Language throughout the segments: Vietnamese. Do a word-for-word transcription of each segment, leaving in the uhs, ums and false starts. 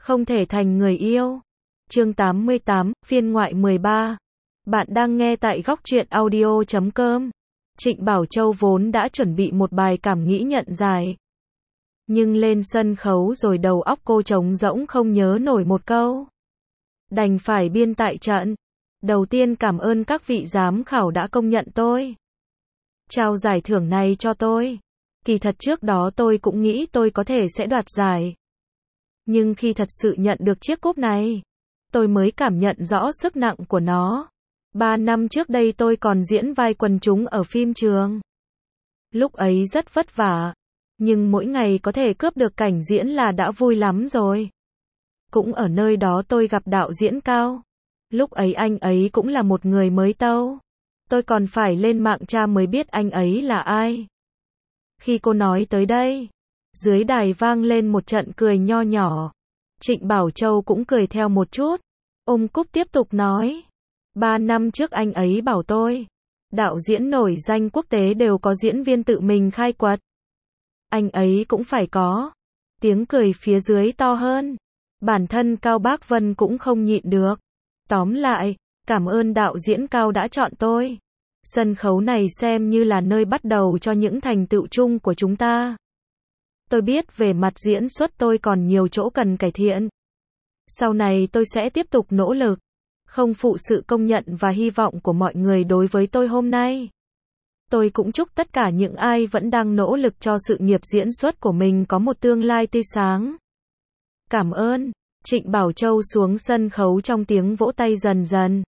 Không thể thành người yêu. Chương tám mươi tám, phiên ngoại mười ba. Bạn đang nghe tại góc truyện audio chấm com. Trịnh Bảo Châu vốn đã chuẩn bị một bài cảm nghĩ nhận giải. Nhưng lên sân khấu rồi đầu óc cô trống rỗng không nhớ nổi một câu. Đành phải biên tại trận. Đầu tiên cảm ơn các vị giám khảo đã công nhận tôi. Trao giải thưởng này cho tôi. Kỳ thật trước đó tôi cũng nghĩ tôi có thể sẽ đoạt giải. Nhưng khi thật sự nhận được chiếc cúp này, tôi mới cảm nhận rõ sức nặng của nó. Ba năm trước đây tôi còn diễn vai quần chúng ở phim trường. Lúc ấy rất vất vả, nhưng mỗi ngày có thể cướp được cảnh diễn là đã vui lắm rồi. Cũng ở nơi đó tôi gặp đạo diễn Cao. Lúc ấy anh ấy cũng là một người mới tâu. Tôi còn phải lên mạng tra mới biết anh ấy là ai. Khi cô nói tới đây, dưới đài vang lên một trận cười nho nhỏ. Trịnh Bảo Châu cũng cười theo một chút. Ôm cúp tiếp tục nói. Ba năm trước anh ấy bảo tôi, đạo diễn nổi danh quốc tế đều có diễn viên tự mình khai quật. Anh ấy cũng phải có. Tiếng cười phía dưới to hơn. Bản thân Cao Bác Vân cũng không nhịn được. Tóm lại, cảm ơn đạo diễn Cao đã chọn tôi. Sân khấu này xem như là nơi bắt đầu cho những thành tựu chung của chúng ta. Tôi biết về mặt diễn xuất tôi còn nhiều chỗ cần cải thiện. Sau này tôi sẽ tiếp tục nỗ lực, không phụ sự công nhận và hy vọng của mọi người đối với tôi hôm nay. Tôi cũng chúc tất cả những ai vẫn đang nỗ lực cho sự nghiệp diễn xuất của mình có một tương lai tươi sáng. Cảm ơn. Trịnh Bảo Châu xuống sân khấu trong tiếng vỗ tay dần dần.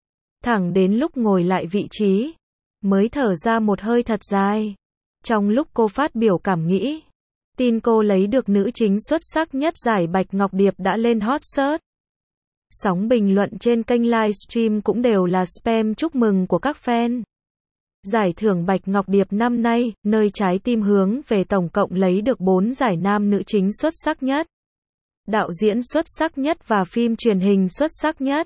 Thẳng đến lúc ngồi lại vị trí, mới thở ra một hơi thật dài. Trong lúc cô phát biểu cảm nghĩ, tin cô lấy được nữ chính xuất sắc nhất giải Bạch Ngọc Điệp đã lên hot search. Sóng bình luận trên kênh livestream cũng đều là spam chúc mừng của các fan. Giải thưởng Bạch Ngọc Điệp năm nay, nơi trái tim hướng về tổng cộng lấy được bốn giải nam nữ chính xuất sắc nhất, đạo diễn xuất sắc nhất và phim truyền hình xuất sắc nhất.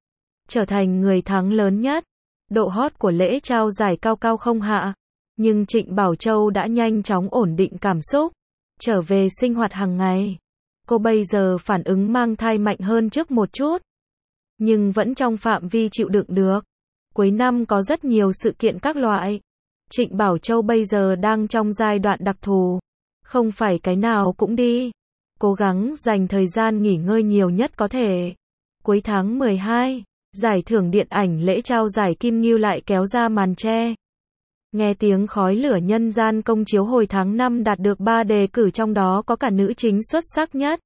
Trở thành người thắng lớn nhất. Độ hot của lễ trao giải cao cao không hạ. Nhưng Trịnh Bảo Châu đã nhanh chóng ổn định cảm xúc, trở về sinh hoạt hàng ngày. Cô bây giờ phản ứng mang thai mạnh hơn trước một chút, nhưng vẫn trong phạm vi chịu đựng được. Cuối năm có rất nhiều sự kiện các loại. Trịnh Bảo Châu bây giờ đang trong giai đoạn đặc thù. Không phải cái nào cũng đi. Cố gắng dành thời gian nghỉ ngơi nhiều nhất có thể. Cuối tháng mười hai, giải thưởng điện ảnh lễ trao giải Kim Ngưu lại kéo ra màn che. Nghe tiếng khói lửa nhân gian công chiếu hồi tháng năm đạt được ba đề cử trong đó có cả nữ chính xuất sắc nhất.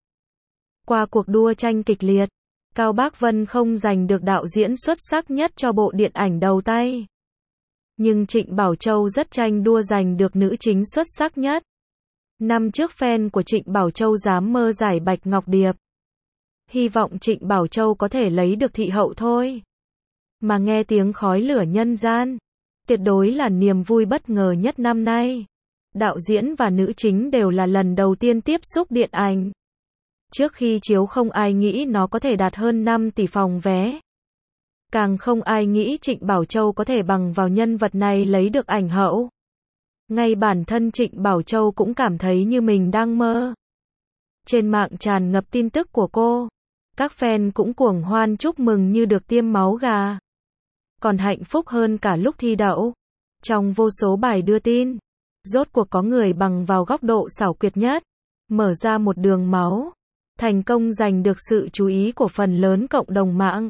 Qua cuộc đua tranh kịch liệt, Cao Bác Vân không giành được đạo diễn xuất sắc nhất cho bộ điện ảnh đầu tay. Nhưng Trịnh Bảo Châu rất tranh đua giành được nữ chính xuất sắc nhất. Năm trước fan của Trịnh Bảo Châu dám mơ giải Bạch Ngọc Điệp. Hy vọng Trịnh Bảo Châu có thể lấy được thị hậu thôi. Mà nghe tiếng khói lửa nhân gian, tuyệt đối là niềm vui bất ngờ nhất năm nay. Đạo diễn và nữ chính đều là lần đầu tiên tiếp xúc điện ảnh. Trước khi chiếu không ai nghĩ nó có thể đạt hơn năm tỷ phòng vé. Càng không ai nghĩ Trịnh Bảo Châu có thể bằng vào nhân vật này lấy được ảnh hậu. Ngay bản thân Trịnh Bảo Châu cũng cảm thấy như mình đang mơ. Trên mạng tràn ngập tin tức của cô. Các fan cũng cuồng hoan chúc mừng như được tiêm máu gà. Còn hạnh phúc hơn cả lúc thi đậu. Trong vô số bài đưa tin, rốt cuộc có người bằng vào góc độ xảo quyệt nhất, mở ra một đường máu, thành công giành được sự chú ý của phần lớn cộng đồng mạng.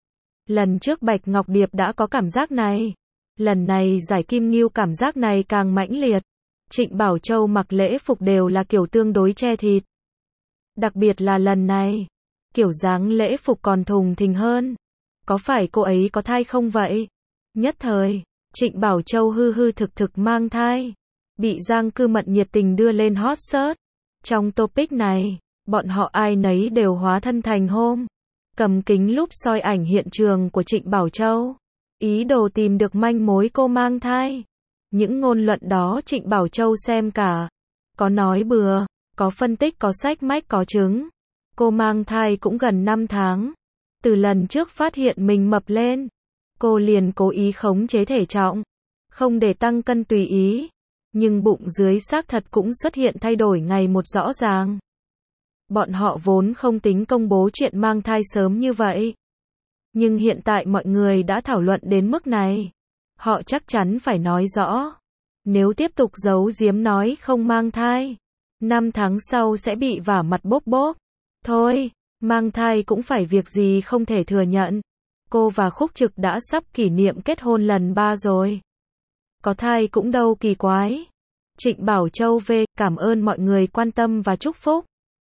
Lần trước Bạch Ngọc Điệp đã có cảm giác này. Lần này giải Kim Ngưu cảm giác này càng mãnh liệt. Trịnh Bảo Châu mặc lễ phục đều là kiểu tương đối che thịt. Đặc biệt là lần này, kiểu dáng lễ phục còn thùng thình hơn. Có phải cô ấy có thai không vậy? Nhất thời, Trịnh Bảo Châu hư hư thực thực mang thai. Bị Giang Cư Mận nhiệt tình đưa lên hot search. Trong topic này, bọn họ ai nấy đều hóa thân thành hôm. Cầm kính lúp soi ảnh hiện trường của Trịnh Bảo Châu. Ý đồ tìm được manh mối cô mang thai. Những ngôn luận đó Trịnh Bảo Châu xem cả. Có nói bừa, có phân tích, có sách mách, có chứng. Cô mang thai cũng gần năm tháng. Từ lần trước phát hiện mình mập lên, cô liền cố ý khống chế thể trọng, không để tăng cân tùy ý. Nhưng bụng dưới xác thật cũng xuất hiện thay đổi ngày một rõ ràng. Bọn họ vốn không tính công bố chuyện mang thai sớm như vậy. Nhưng hiện tại mọi người đã thảo luận đến mức này. Họ chắc chắn phải nói rõ. Nếu tiếp tục giấu giếm nói không mang thai, năm tháng sau sẽ bị vả mặt bốp bốp. Thôi, mang thai cũng phải việc gì không thể thừa nhận. Cô và Khúc Trực đã sắp kỷ niệm kết hôn lần ba rồi. Có thai cũng đâu kỳ quái. Trịnh Bảo Châu về, cảm ơn mọi người quan tâm và chúc phúc.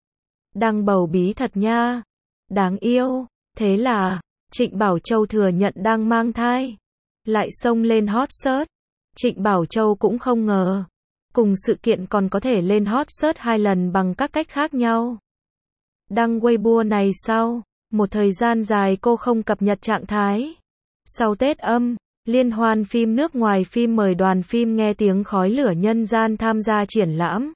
Đang bầu bí thật nha. Đáng yêu. Thế là, Trịnh Bảo Châu thừa nhận đang mang thai. Lại xông lên hot search. Trịnh Bảo Châu cũng không ngờ. Cùng sự kiện còn có thể lên hot search hai lần bằng các cách khác nhau. Đăng Weibo này sau một thời gian dài cô không cập nhật trạng thái. Sau Tết âm, liên hoan phim nước ngoài phim mời đoàn phim Nghe Tiếng Khói Lửa Nhân Gian tham gia triển lãm.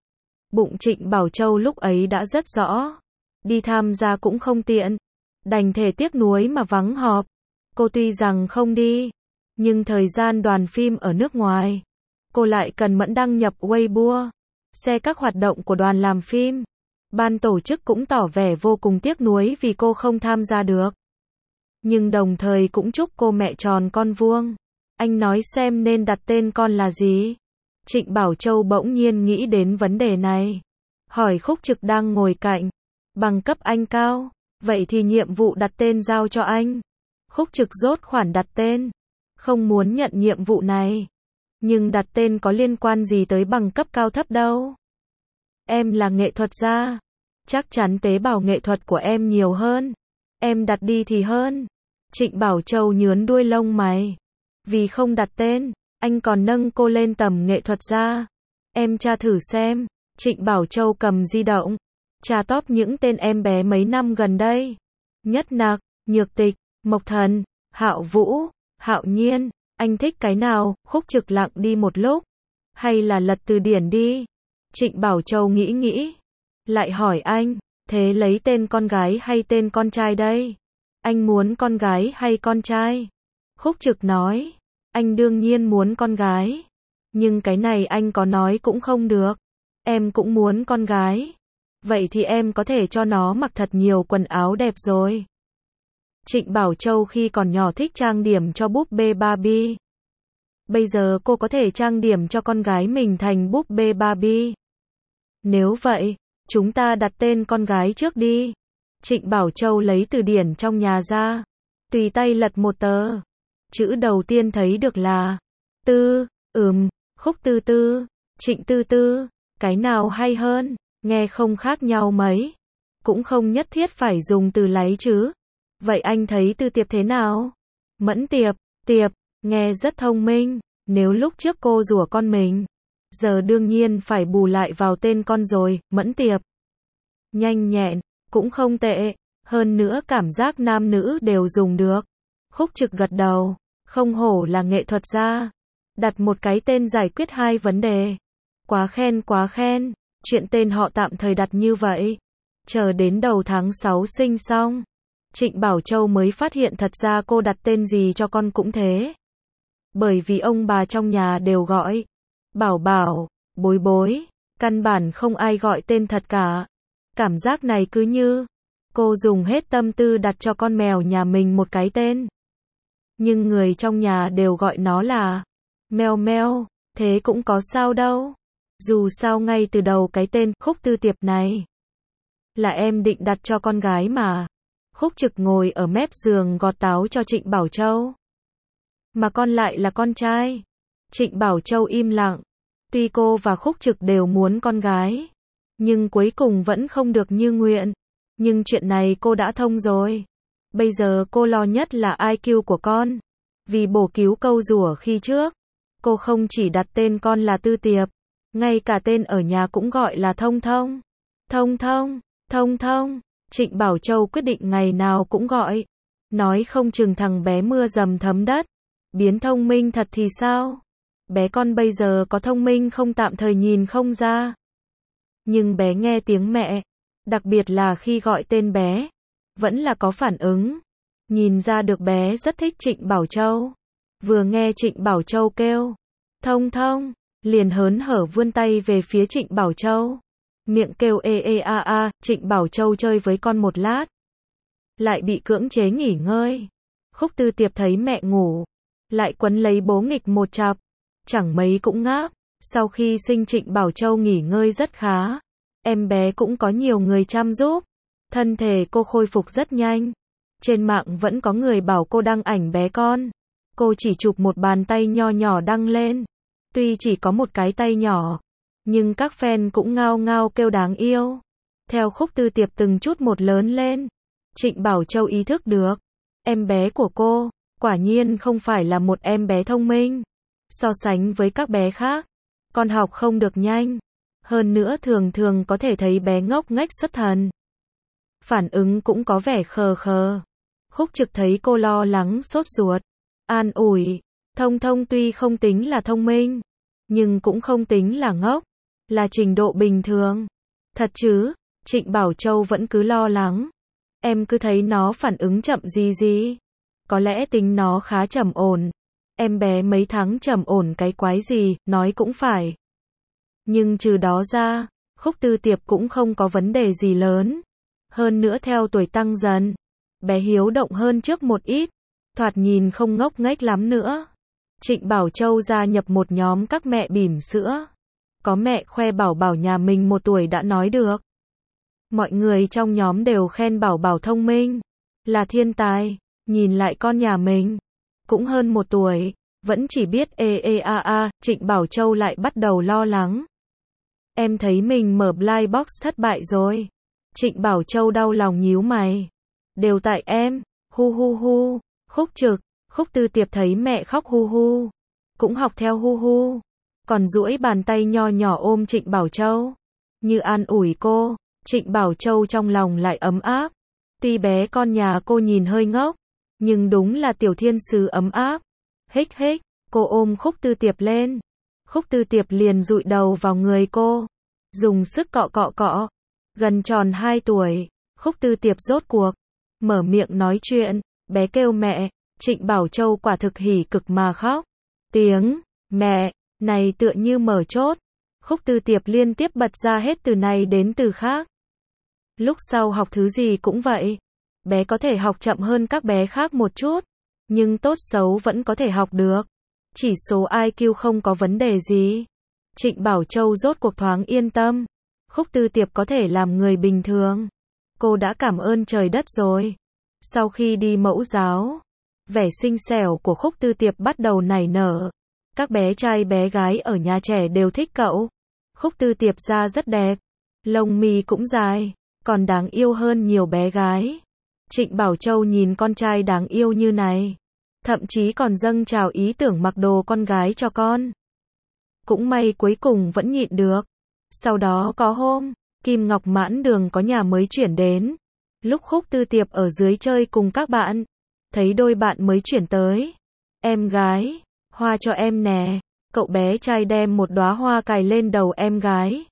Bụng Trịnh Bảo Châu lúc ấy đã rất rõ. Đi tham gia cũng không tiện. Đành thể tiếc nuối mà vắng họp. Cô tuy rằng không đi, nhưng thời gian đoàn phim ở nước ngoài, cô lại cần mẫn đăng nhập Weibo, xe các hoạt động của đoàn làm phim. Ban tổ chức cũng tỏ vẻ vô cùng tiếc nuối vì cô không tham gia được. Nhưng đồng thời cũng chúc cô mẹ tròn con vuông. Anh nói xem nên đặt tên con là gì? Trịnh Bảo Châu bỗng nhiên nghĩ đến vấn đề này. Hỏi Khúc Trực đang ngồi cạnh. Bằng cấp anh cao, vậy thì nhiệm vụ đặt tên giao cho anh. Khúc Trực rốt khoản đặt tên. Không muốn nhận nhiệm vụ này. Nhưng đặt tên có liên quan gì tới bằng cấp cao thấp đâu. Em là nghệ thuật gia. Chắc chắn tế bào nghệ thuật của em nhiều hơn. Em đặt đi thì hơn. Trịnh Bảo Châu nhướn đuôi lông mày. Vì không đặt tên, anh còn nâng cô lên tầm nghệ thuật gia. Em tra thử xem. Trịnh Bảo Châu cầm di động. Tra top những tên em bé mấy năm gần đây. Nhất Nặc, Nhược Tịch, Mộc Thần, Hạo Vũ, Hạo Nhiên. Anh thích cái nào? Khúc Trực lặng đi một lúc. Hay là lật từ điển đi? Trịnh Bảo Châu nghĩ nghĩ. Lại hỏi anh, thế lấy tên con gái hay tên con trai đây? Anh muốn con gái hay con trai? Khúc Trực nói, anh đương nhiên muốn con gái. Nhưng cái này anh có nói cũng không được. Em cũng muốn con gái. Vậy thì em có thể cho nó mặc thật nhiều quần áo đẹp rồi. Trịnh Bảo Châu khi còn nhỏ thích trang điểm cho búp bê Barbie. Bây giờ cô có thể trang điểm cho con gái mình thành búp bê Barbie. Nếu vậy, chúng ta đặt tên con gái trước đi. Trịnh Bảo Châu lấy từ điển trong nhà ra. Tùy tay lật một tờ. Chữ đầu tiên thấy được là Tư, ừm, Khúc Tư Tư, Trịnh Tư Tư. Cái nào hay hơn? Nghe không khác nhau mấy. Cũng không nhất thiết phải dùng từ lấy chứ. Vậy anh thấy Tư Tiệp thế nào? Mẫn Tiệp, Tiệp, nghe rất thông minh. Nếu lúc trước cô rủa con mình, giờ đương nhiên phải bù lại vào tên con rồi. Mẫn Tiệp, nhanh nhẹn, cũng không tệ. Hơn nữa cảm giác nam nữ đều dùng được. Khúc Trực gật đầu. Không hổ là nghệ thuật gia. Đặt một cái tên giải quyết hai vấn đề. Quá khen quá khen. Chuyện tên họ tạm thời đặt như vậy. Chờ đến đầu tháng sáu sinh xong. Trịnh Bảo Châu mới phát hiện thật ra cô đặt tên gì cho con cũng thế. Bởi vì ông bà trong nhà đều gọi Bảo Bảo, Bối Bối. Căn bản không ai gọi tên thật cả. Cảm giác này cứ như cô dùng hết tâm tư đặt cho con mèo nhà mình một cái tên. Nhưng người trong nhà đều gọi nó là Mèo Mèo. Thế cũng có sao đâu. Dù sao ngay từ đầu cái tên Khúc Tư Tiệp này là em định đặt cho con gái mà. Khúc Trực ngồi ở mép giường gọt táo cho Trịnh Bảo Châu. Mà con lại là con trai. Trịnh Bảo Châu im lặng. Tuy cô và Khúc Trực đều muốn con gái, nhưng cuối cùng vẫn không được như nguyện. Nhưng chuyện này cô đã thông rồi. Bây giờ cô lo nhất là i kiu của con. Vì bổ cứu câu rủa khi trước, cô không chỉ đặt tên con là Tư Tiệp, ngay cả tên ở nhà cũng gọi là Thông Thông. Thông Thông, Thông Thông. Trịnh Bảo Châu quyết định ngày nào cũng gọi. Nói không chừng thằng bé mưa dầm thấm đất biến thông minh thật thì sao? Bé con bây giờ có thông minh không tạm thời nhìn không ra. Nhưng bé nghe tiếng mẹ, đặc biệt là khi gọi tên bé, vẫn là có phản ứng. Nhìn ra được bé rất thích Trịnh Bảo Châu. Vừa nghe Trịnh Bảo Châu kêu Thông Thông, liền hớn hở vươn tay về phía Trịnh Bảo Châu. Miệng kêu ê ê a a, Trịnh Bảo Châu chơi với con một lát. Lại bị cưỡng chế nghỉ ngơi. Khúc Tư Tiệp thấy mẹ ngủ. Lại quấn lấy bố nghịch một chặp. Chẳng mấy cũng ngáp. Sau khi sinh Trịnh Bảo Châu nghỉ ngơi rất khá. Em bé cũng có nhiều người chăm giúp. Thân thể cô khôi phục rất nhanh. Trên mạng vẫn có người bảo cô đăng ảnh bé con. Cô chỉ chụp một bàn tay nho nhỏ đăng lên. Tuy chỉ có một cái tay nhỏ, nhưng các fan cũng ngao ngao kêu đáng yêu. Theo Khúc Tư Tiệp từng chút một lớn lên, Trịnh Bảo Châu ý thức được, em bé của cô, quả nhiên không phải là một em bé thông minh. So sánh với các bé khác, con học không được nhanh. Hơn nữa thường thường có thể thấy bé ngốc nghếch xuất thần. Phản ứng cũng có vẻ khờ khờ. Khúc Trực thấy cô lo lắng sốt ruột. An ủi, Thông Thông tuy không tính là thông minh, nhưng cũng không tính là ngốc, là trình độ bình thường. Thật chứ? Trịnh Bảo Châu vẫn cứ lo lắng. Em cứ thấy nó phản ứng chậm gì gì. Có lẽ tính nó khá trầm ổn. Em bé mấy tháng trầm ổn cái quái gì, nói cũng phải. Nhưng trừ đó ra, Khúc Tư Tiệp cũng không có vấn đề gì lớn. Hơn nữa theo tuổi tăng dần, bé hiếu động hơn trước một ít, thoạt nhìn không ngốc nghếch lắm nữa. Trịnh Bảo Châu gia nhập một nhóm các mẹ bỉm sữa. Có mẹ khoe bảo bảo nhà mình một tuổi đã nói được. Mọi người trong nhóm đều khen bảo bảo thông minh, là thiên tài. Nhìn lại con nhà mình, cũng hơn một tuổi, vẫn chỉ biết ê ê a a, Trịnh Bảo Châu lại bắt đầu lo lắng. Em thấy mình mở blind box thất bại rồi. Trịnh Bảo Châu đau lòng nhíu mày. Đều tại em, hu hu hu. Khúc Trực, Khúc Tư Tiệp thấy mẹ khóc hu hu, cũng học theo hu hu, còn duỗi bàn tay nho nhỏ ôm Trịnh Bảo Châu, như an ủi cô. Trịnh Bảo Châu trong lòng lại ấm áp. Tuy bé con nhà cô nhìn hơi ngốc, nhưng đúng là tiểu thiên sứ ấm áp. Hích hích, cô ôm Khúc Tư Tiệp lên. Khúc Tư Tiệp liền dụi đầu vào người cô, dùng sức cọ cọ cọ. Gần tròn hai tuổi, Khúc Tư Tiệp rốt cuộc mở miệng nói chuyện. Bé kêu mẹ, Trịnh Bảo Châu quả thực hỉ cực mà khóc. Tiếng mẹ này tựa như mở chốt. Khúc Tư Tiệp liên tiếp bật ra hết từ này đến từ khác. Lúc sau học thứ gì cũng vậy. Bé có thể học chậm hơn các bé khác một chút, nhưng tốt xấu vẫn có thể học được. Chỉ số i kiu không có vấn đề gì. Trịnh Bảo Châu rốt cuộc thoáng yên tâm. Khúc Tư Tiệp có thể làm người bình thường. Cô đã cảm ơn trời đất rồi. Sau khi đi mẫu giáo, vẻ xinh xẻo của Khúc Tư Tiệp bắt đầu nảy nở. Các bé trai bé gái ở nhà trẻ đều thích cậu. Khúc Tư Tiệp da rất đẹp, lông mi cũng dài, còn đáng yêu hơn nhiều bé gái. Trịnh Bảo Châu nhìn con trai đáng yêu như này, thậm chí còn dâng trào ý tưởng mặc đồ con gái cho con. Cũng may cuối cùng vẫn nhịn được. Sau đó có hôm, Kim Ngọc Mãn Đường có nhà mới chuyển đến. Lúc Khúc Tư Tiệp ở dưới chơi cùng các bạn, thấy đôi bạn mới chuyển tới. Em gái, hoa cho em nè. Cậu bé trai đem một đóa hoa cài lên đầu em gái.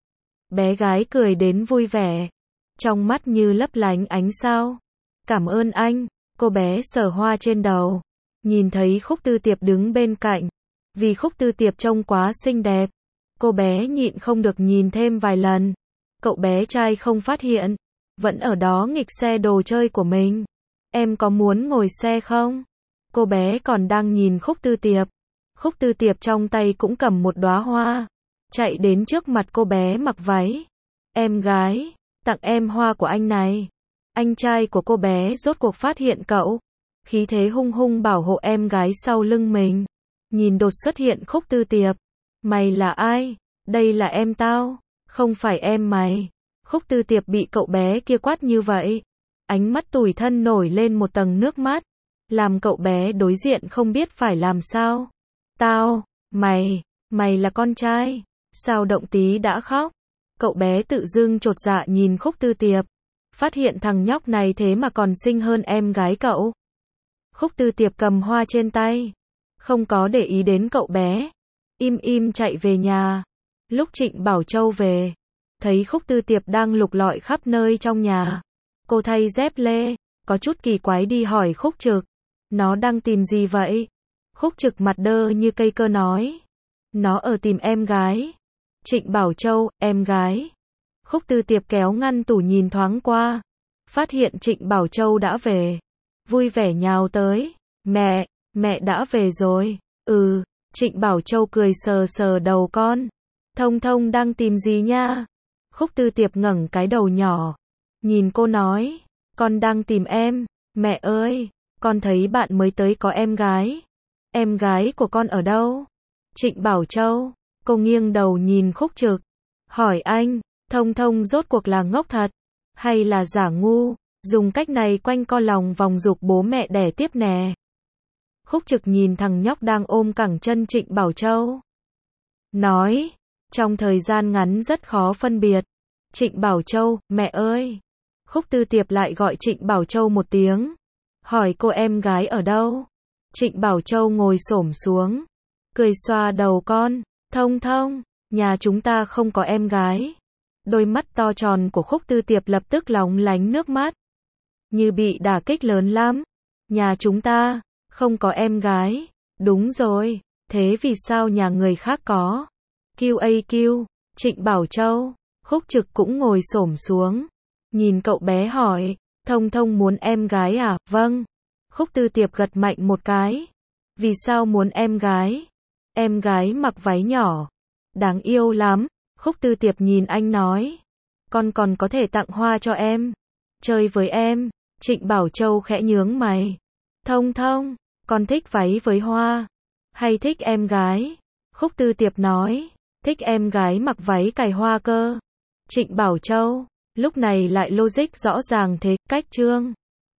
Bé gái cười đến vui vẻ, trong mắt như lấp lánh ánh sao. Cảm ơn anh. Cô bé sờ hoa trên đầu, nhìn thấy Khúc Tư Tiệp đứng bên cạnh. Vì Khúc Tư Tiệp trông quá xinh đẹp, cô bé nhịn không được nhìn thêm vài lần. Cậu bé trai không phát hiện, vẫn ở đó nghịch xe đồ chơi của mình. Em có muốn ngồi xe không? Cô bé còn đang nhìn Khúc Tư Tiệp. Khúc Tư Tiệp trong tay cũng cầm một đóa hoa, chạy đến trước mặt cô bé mặc váy. Em gái, tặng em hoa của anh này. Anh trai của cô bé rốt cuộc phát hiện cậu, khí thế hung hung bảo hộ em gái sau lưng mình. Nhìn đột xuất hiện Khúc Tư Tiệp. Mày là ai? Đây là em tao, không phải em mày. Khúc Tư Tiệp bị cậu bé kia quát như vậy, ánh mắt tủi thân nổi lên một tầng nước mắt, làm cậu bé đối diện không biết phải làm sao. Tao, mày, mày là con trai, sao động tí đã khóc. Cậu bé tự dưng chột dạ nhìn Khúc Tư Tiệp, phát hiện thằng nhóc này thế mà còn xinh hơn em gái cậu. Khúc Tư Tiệp cầm hoa trên tay, không có để ý đến cậu bé, im im chạy về nhà. Lúc Trịnh Bảo Châu về, thấy Khúc Tư Tiệp đang lục lọi khắp nơi trong nhà. Cô thay dép lê, có chút kỳ quái đi hỏi Khúc Trực. Nó đang tìm gì vậy? Khúc Trực mặt đơ như cây cơ nói. Nó ở tìm em gái. Trịnh Bảo Châu, em gái. Khúc Tư Tiệp kéo ngăn tủ nhìn thoáng qua, phát hiện Trịnh Bảo Châu đã về. Vui vẻ nhào tới, mẹ, mẹ đã về rồi, ừ, Trịnh Bảo Châu cười sờ sờ đầu con. Thông Thông đang tìm gì nha? Khúc Tư Tiệp ngẩng cái đầu nhỏ, nhìn cô nói, con đang tìm em, mẹ ơi, con thấy bạn mới tới có em gái. Em gái của con ở đâu? Trịnh Bảo Châu, cô nghiêng đầu nhìn Khúc Trực, hỏi anh, Thông Thông rốt cuộc là ngốc thật, hay là giả ngu, dùng cách này quanh co lòng vòng giục bố mẹ đẻ tiếp nè. Khúc Trực nhìn thằng nhóc đang ôm cẳng chân Trịnh Bảo Châu, nói, trong thời gian ngắn rất khó phân biệt. Trịnh Bảo Châu, mẹ ơi. Khúc Tư Tiệp lại gọi Trịnh Bảo Châu một tiếng, hỏi cô em gái ở đâu. Trịnh Bảo Châu ngồi xổm xuống, cười xoa đầu con, Thông Thông, nhà chúng ta không có em gái. Đôi mắt to tròn của Khúc Tư Tiệp lập tức lóng lánh nước mắt, như bị đả kích lớn lắm. Nhà chúng ta không có em gái. Đúng rồi, thế vì sao nhà người khác có? quy a quy, Trịnh Bảo Châu. Khúc Trực cũng ngồi xổm xuống, nhìn cậu bé hỏi, Thông Thông muốn em gái à? Vâng. Khúc Tư Tiệp gật mạnh một cái. Vì sao muốn em gái? Em gái mặc váy nhỏ, đáng yêu lắm. Khúc Tư Tiệp nhìn anh nói, con còn có thể tặng hoa cho em, chơi với em. Trịnh Bảo Châu khẽ nhướng mày, Thông Thông, con thích váy với hoa, hay thích em gái? Khúc Tư Tiệp nói, thích em gái mặc váy cài hoa cơ. Trịnh Bảo Châu, lúc này lại logic rõ ràng thế, cách chương.